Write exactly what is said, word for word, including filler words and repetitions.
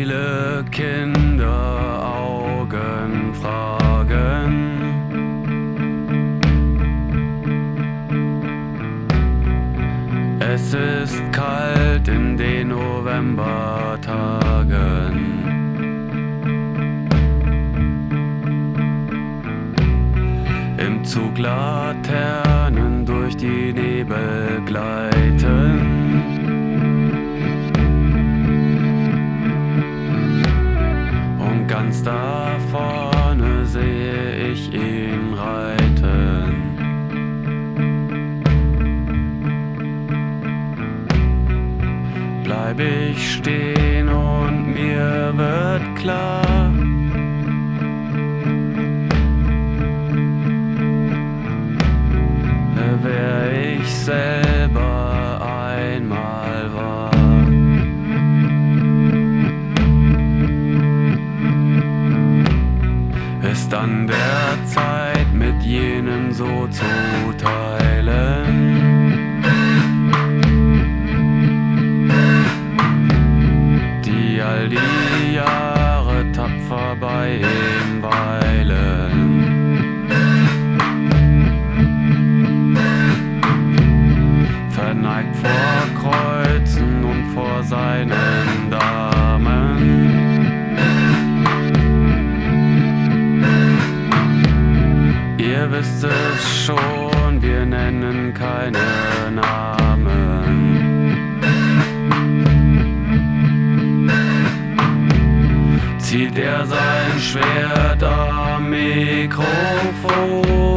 Viele Kinderaugen fragen, es ist kalt in den Novembertagen. Im Zug Laternen durch die Nebel gleiten. Und ganz da vorne sehe ich ihn reiten. Bleib ich stehen und mir wird klar, wer ich selber einmal war. Ist an der Zeit, mit jenen so zu teilen, die all die Jahre tapfer bei ihm weilen. Verneigt vor Kreuzen und vor seinen Damen. Ihr wisst es schon, wir nennen keine Namen. Zieht er sein Schwert am Mikrofon